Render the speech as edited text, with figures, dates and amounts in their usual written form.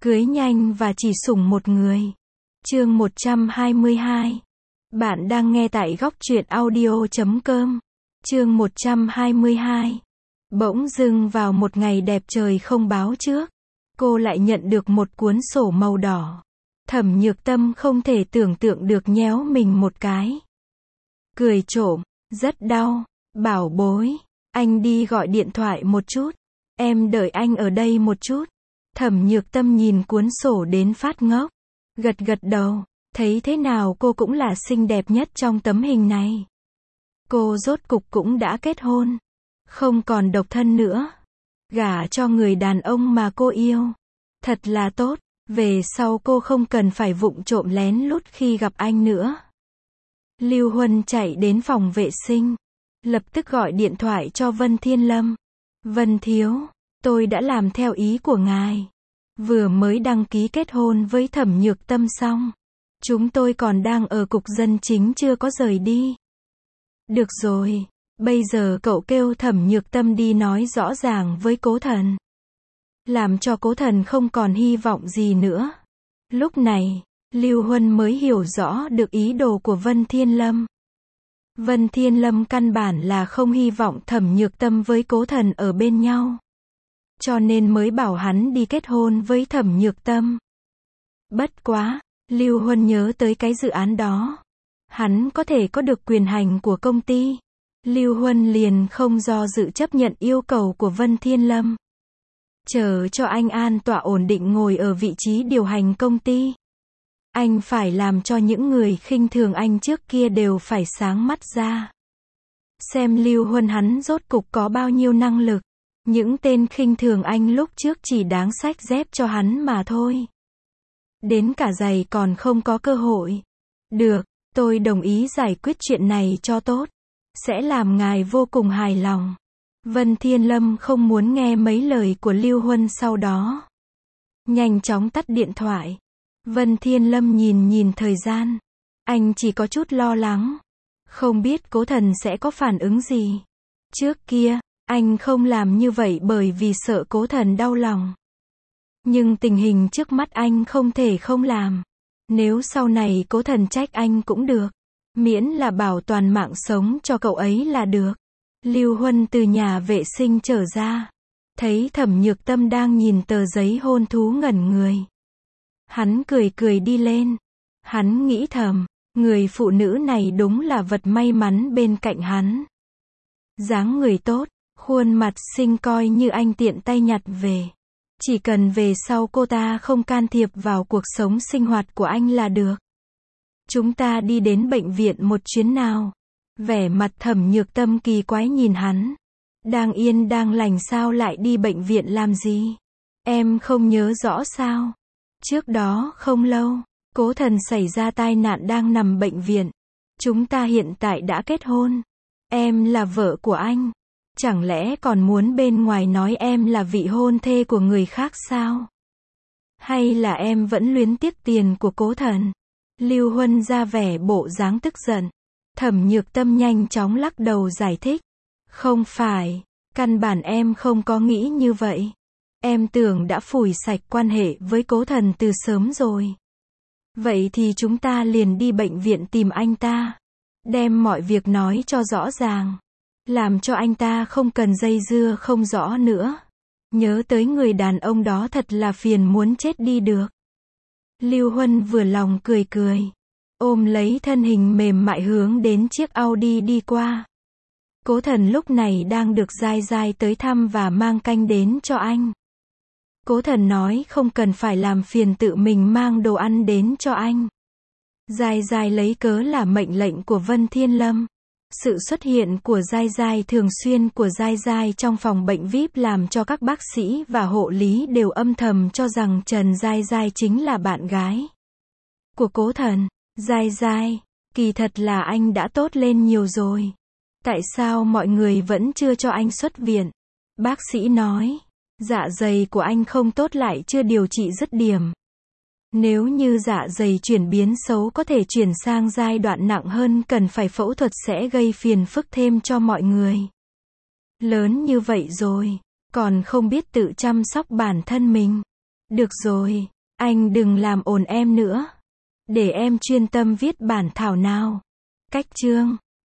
Cưới nhanh và chỉ sủng một người. Chương 122. Bạn đang nghe tại góc truyện audio.com. Chương 122. Bỗng dưng vào một ngày đẹp trời không báo trước, cô lại nhận được một cuốn sổ màu đỏ. Thẩm Nhược Tâm không thể tưởng tượng được, nhéo mình một cái. Cười trộm, rất đau. Bảo bối, anh đi gọi điện thoại một chút. Em đợi anh ở đây một chút. Thẩm Nhược Tâm nhìn cuốn sổ đến phát ngốc. Gật gật đầu, thấy thế nào cô cũng là xinh đẹp nhất trong tấm hình này. Cô rốt cục cũng đã kết hôn. Không còn độc thân nữa. Gả cho người đàn ông mà cô yêu. Thật là tốt, về sau cô không cần phải vụng trộm lén lút khi gặp anh nữa. Lưu Huân chạy đến phòng vệ sinh. Lập tức gọi điện thoại cho Vân Thiên Lâm. Vân thiếu, tôi đã làm theo ý của ngài. Vừa mới đăng ký kết hôn với Thẩm Nhược Tâm xong. Chúng tôi còn đang ở cục dân chính chưa có rời đi. Được rồi, bây giờ cậu kêu Thẩm Nhược Tâm đi nói rõ ràng với Cố Thần. Làm cho Cố Thần không còn hy vọng gì nữa. Lúc này, Lưu Huân mới hiểu rõ được ý đồ của Vân Thiên Lâm. Vân Thiên Lâm căn bản là không hy vọng Thẩm Nhược Tâm với Cố Thần ở bên nhau. Cho nên mới bảo hắn đi kết hôn với Thẩm Nhược Tâm. Bất quá, Lưu Huân nhớ tới cái dự án đó. Hắn có thể có được quyền hành của công ty. Lưu Huân liền không do dự chấp nhận yêu cầu của Vân Thiên Lâm. Chờ cho anh an tọa ổn định ngồi ở vị trí điều hành công ty. Anh phải làm cho những người khinh thường anh trước kia đều phải sáng mắt ra. Xem Lưu Huân hắn rốt cục có bao nhiêu năng lực. Những tên khinh thường anh lúc trước chỉ đáng xách dép cho hắn mà thôi. Đến cả giày còn không có cơ hội. Được, tôi đồng ý giải quyết chuyện này cho tốt. Sẽ làm ngài vô cùng hài lòng. Vân Thiên Lâm không muốn nghe mấy lời của Lưu Huân sau đó. Nhanh chóng tắt điện thoại. Vân Thiên Lâm nhìn thời gian. Anh chỉ có chút lo lắng. Không biết Cố Thần sẽ có phản ứng gì. Trước kia, anh không làm như vậy bởi vì sợ Cố Thần đau lòng. Nhưng tình hình trước mắt anh không thể không làm. Nếu sau này Cố Thần trách anh cũng được. Miễn là bảo toàn mạng sống cho cậu ấy là được. Lưu Huân từ nhà vệ sinh trở ra. Thấy Thẩm Nhược Tâm đang nhìn tờ giấy hôn thú ngẩn người. Hắn cười đi lên. Hắn nghĩ thầm, người phụ nữ này đúng là vật may mắn bên cạnh hắn. Dáng người tốt, khuôn mặt xinh coi như anh tiện tay nhặt về. Chỉ cần về sau cô ta không can thiệp vào cuộc sống sinh hoạt của anh là được. Chúng ta đi đến bệnh viện một chuyến nào. Vẻ mặt Thẩm Nhược Tâm kỳ quái nhìn hắn. Đang yên đang lành sao lại đi bệnh viện làm gì? Em không nhớ rõ sao? Trước đó không lâu, Cố Thần xảy ra tai nạn đang nằm bệnh viện. Chúng ta hiện tại đã kết hôn. Em là vợ của anh. Chẳng lẽ còn muốn bên ngoài nói em là vị hôn thê của người khác sao? Hay là em vẫn luyến tiếc tiền của Cố Thần? Lưu Huân ra vẻ bộ dáng tức giận. Thẩm Nhược Tâm nhanh chóng lắc đầu giải thích. Không phải, căn bản em không có nghĩ như vậy. Em tưởng đã phủi sạch quan hệ với Cố Thần từ sớm rồi. Vậy thì chúng ta liền đi bệnh viện tìm anh ta. Đem mọi việc nói cho rõ ràng. Làm cho anh ta không cần dây dưa không rõ nữa. Nhớ tới người đàn ông đó thật là phiền muốn chết đi được. Lưu Huân vừa lòng cười. Ôm lấy thân hình mềm mại hướng đến chiếc Audi đi qua. Cố Thần lúc này đang được Giai Giai tới thăm và mang canh đến cho anh. Cố Thần nói không cần phải làm phiền tự mình mang đồ ăn đến cho anh. Giai Giai lấy cớ là mệnh lệnh của Vân Thiên Lâm. Sự xuất hiện của Giai Giai thường xuyên của Giai Giai trong phòng bệnh VIP làm cho các bác sĩ và hộ lý đều âm thầm cho rằng Trần Giai Giai chính là bạn gái của Cố Thần. Giai Giai, kỳ thật là anh đã tốt lên nhiều rồi. Tại sao mọi người vẫn chưa cho anh xuất viện? Bác sĩ nói, dạ dày của anh không tốt lại chưa điều trị dứt điểm. Nếu như dạ dày chuyển biến xấu có thể chuyển sang giai đoạn nặng hơn cần phải phẫu thuật sẽ gây phiền phức thêm cho mọi người. Lớn như vậy rồi, còn không biết tự chăm sóc bản thân mình. Được rồi, Anh đừng làm ồn em nữa. Để em chuyên tâm viết bản thảo nào. Cách chương